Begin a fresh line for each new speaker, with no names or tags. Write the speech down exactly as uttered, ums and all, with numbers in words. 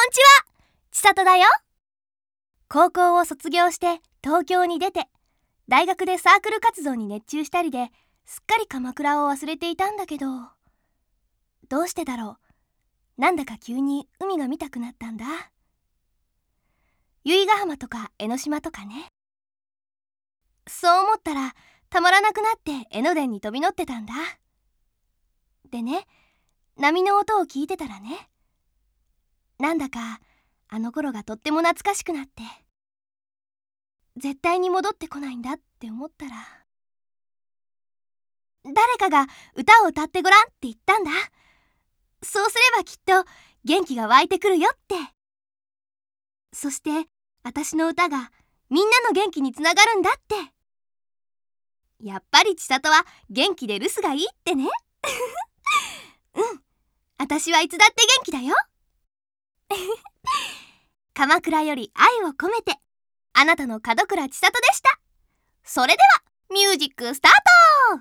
んちは、ちさとだよ。高校を卒業して東京に出て、大学でサークル活動に熱中したりですっかり鎌倉を忘れていたんだけど、どうしてだろう。なんだか急に海が見たくなったんだ。由比ヶ浜とか江ノ島とかね。そう思ったらたまらなくなって江ノ電に飛び乗ってたんだ。でね、波の音を聞いてたらね、なんだかあの頃がとっても懐かしくなって、絶対に戻ってこないんだって思ったら、誰かが歌を歌ってごらんって言ったんだ。そうすればきっと元気が湧いてくるよって。そして私の歌がみんなの元気につながるんだって。やっぱり千里は元気で留守がいいってね。うん、私はいつだって元気だよ。鎌倉より愛を込めて、あなたの門倉千里でした。それではミュージックスタート。